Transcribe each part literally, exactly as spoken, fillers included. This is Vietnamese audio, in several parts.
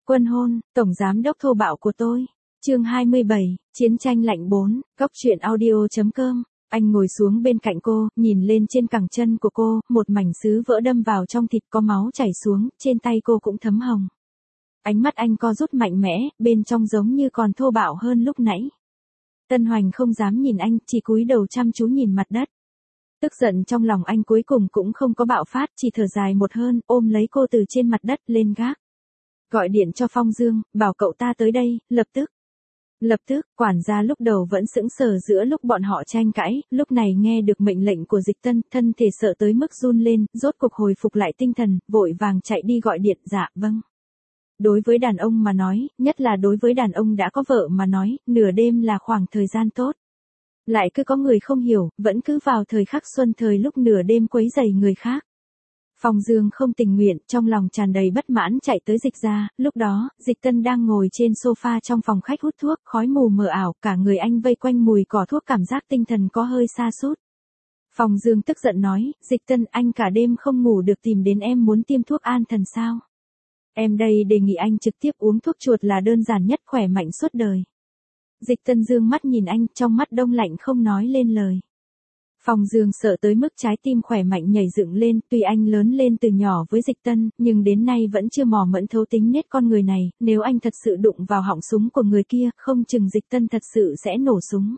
Quân hôn, tổng giám đốc thô bạo của tôi. Chương hai mươi bảy, chiến tranh lạnh bốn, góc truyện audio chấm com. Anh ngồi xuống bên cạnh cô, nhìn lên trên cẳng chân của cô, một mảnh sứ vỡ đâm vào trong thịt có máu chảy xuống, trên tay cô cũng thấm hồng. Ánh mắt anh co rút mạnh mẽ, bên trong giống như còn thô bạo hơn lúc nãy. Tân Hoành không dám nhìn anh, chỉ cúi đầu chăm chú nhìn mặt đất. Tức giận trong lòng anh cuối cùng cũng không có bạo phát, chỉ thở dài một hơi, ôm lấy cô từ trên mặt đất lên gác. Gọi điện cho Phong Dương, bảo cậu ta tới đây, lập tức. Lập tức, quản gia lúc đầu vẫn sững sờ giữa lúc bọn họ tranh cãi, lúc này nghe được mệnh lệnh của Dịch Tân, thân thể sợ tới mức run lên, rốt cuộc hồi phục lại tinh thần, vội vàng chạy đi gọi điện. Dạ vâng. Đối với đàn ông mà nói, nhất là đối với đàn ông đã có vợ mà nói, nửa đêm là khoảng thời gian tốt. Lại cứ có người không hiểu, vẫn cứ vào thời khắc xuân thời lúc nửa đêm quấy rầy người khác. Phong Dương không tình nguyện, trong lòng tràn đầy bất mãn chạy tới Dịch gia, lúc đó, Dịch Tân đang ngồi trên sofa trong phòng khách hút thuốc, khói mù mờ ảo, cả người anh vây quanh mùi cỏ thuốc, cảm giác tinh thần có hơi sa sút. Phong Dương tức giận nói, Dịch Tân, anh cả đêm không ngủ được tìm đến em muốn tiêm thuốc an thần sao? Em đây đề nghị anh trực tiếp uống thuốc chuột là đơn giản nhất, khỏe mạnh suốt đời. Dịch Tân dương mắt nhìn anh, trong mắt đông lạnh không nói lên lời. Phong Dương sợ tới mức trái tim khỏe mạnh nhảy dựng lên, tuy anh lớn lên từ nhỏ với Dịch Tân, nhưng đến nay vẫn chưa mò mẫm thấu tính nết con người này, nếu anh thật sự đụng vào họng súng của người kia, không chừng Dịch Tân thật sự sẽ nổ súng.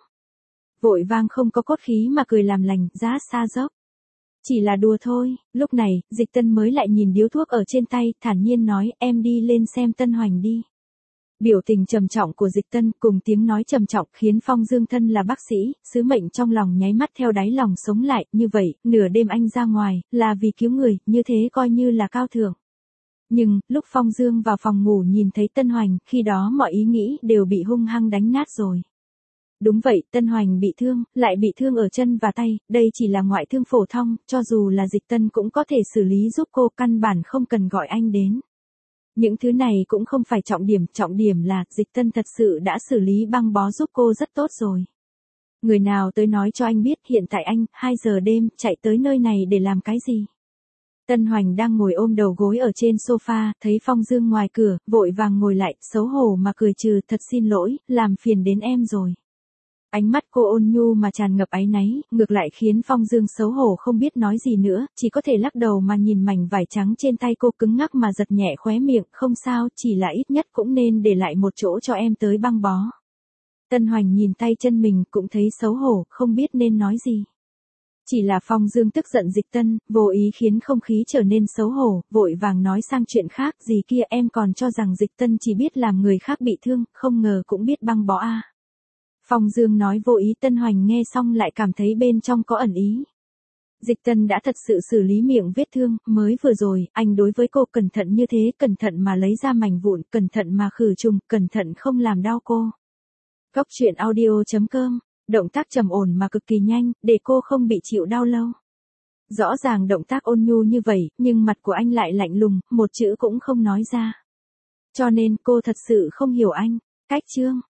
Vội vang không có cốt khí mà cười làm lành, giá xa dốc. Chỉ là đùa thôi, lúc này, Dịch Tân mới lại nhìn điếu thuốc ở trên tay, thản nhiên nói, em đi lên xem Tân Hoành đi. Biểu tình trầm trọng của Dịch Tân cùng tiếng nói trầm trọng khiến Phong Dương thân là bác sĩ, sứ mệnh trong lòng nháy mắt theo đáy lòng sống lại, như vậy, nửa đêm anh ra ngoài, là vì cứu người, như thế coi như là cao thượng. Nhưng, lúc Phong Dương vào phòng ngủ nhìn thấy Tân Hoành, khi đó mọi ý nghĩ đều bị hung hăng đánh nát rồi. Đúng vậy, Tân Hoành bị thương, lại bị thương ở chân và tay, đây chỉ là ngoại thương phổ thông, cho dù là Dịch Tân cũng có thể xử lý giúp cô, căn bản không cần gọi anh đến. Những thứ này cũng không phải trọng điểm, trọng điểm là Dịch Tân thật sự đã xử lý băng bó giúp cô rất tốt rồi. Người nào tới nói cho anh biết hiện tại anh, hai giờ đêm, chạy tới nơi này để làm cái gì? Tân Hoành đang ngồi ôm đầu gối ở trên sofa, thấy Phong Dương ngoài cửa, vội vàng ngồi lại, xấu hổ mà cười trừ, thật xin lỗi, làm phiền đến em rồi. Ánh mắt cô ôn nhu mà tràn ngập áy náy, ngược lại khiến Phong Dương xấu hổ không biết nói gì nữa, chỉ có thể lắc đầu mà nhìn mảnh vải trắng trên tay cô cứng ngắc mà giật nhẹ khóe miệng, không sao, chỉ là ít nhất cũng nên để lại một chỗ cho em tới băng bó. Tân Hoành nhìn tay chân mình cũng thấy xấu hổ, không biết nên nói gì. Chỉ là Phong Dương tức giận Dịch Tân, vô ý khiến không khí trở nên xấu hổ, vội vàng nói sang chuyện khác, gì kia em còn cho rằng Dịch Tân chỉ biết làm người khác bị thương, không ngờ cũng biết băng bó à. Phong Dương nói vô ý, Tân Hoành nghe xong lại cảm thấy bên trong có ẩn ý. Dịch Tân đã thật sự xử lý miệng vết thương, mới vừa rồi, anh đối với cô cẩn thận như thế, cẩn thận mà lấy ra mảnh vụn, cẩn thận mà khử trùng, cẩn thận không làm đau cô. Góc truyện audio chấm com, động tác trầm ổn mà cực kỳ nhanh, để cô không bị chịu đau lâu. Rõ ràng động tác ôn nhu như vậy, nhưng mặt của anh lại lạnh lùng, một chữ cũng không nói ra. Cho nên cô thật sự không hiểu anh. Cách chương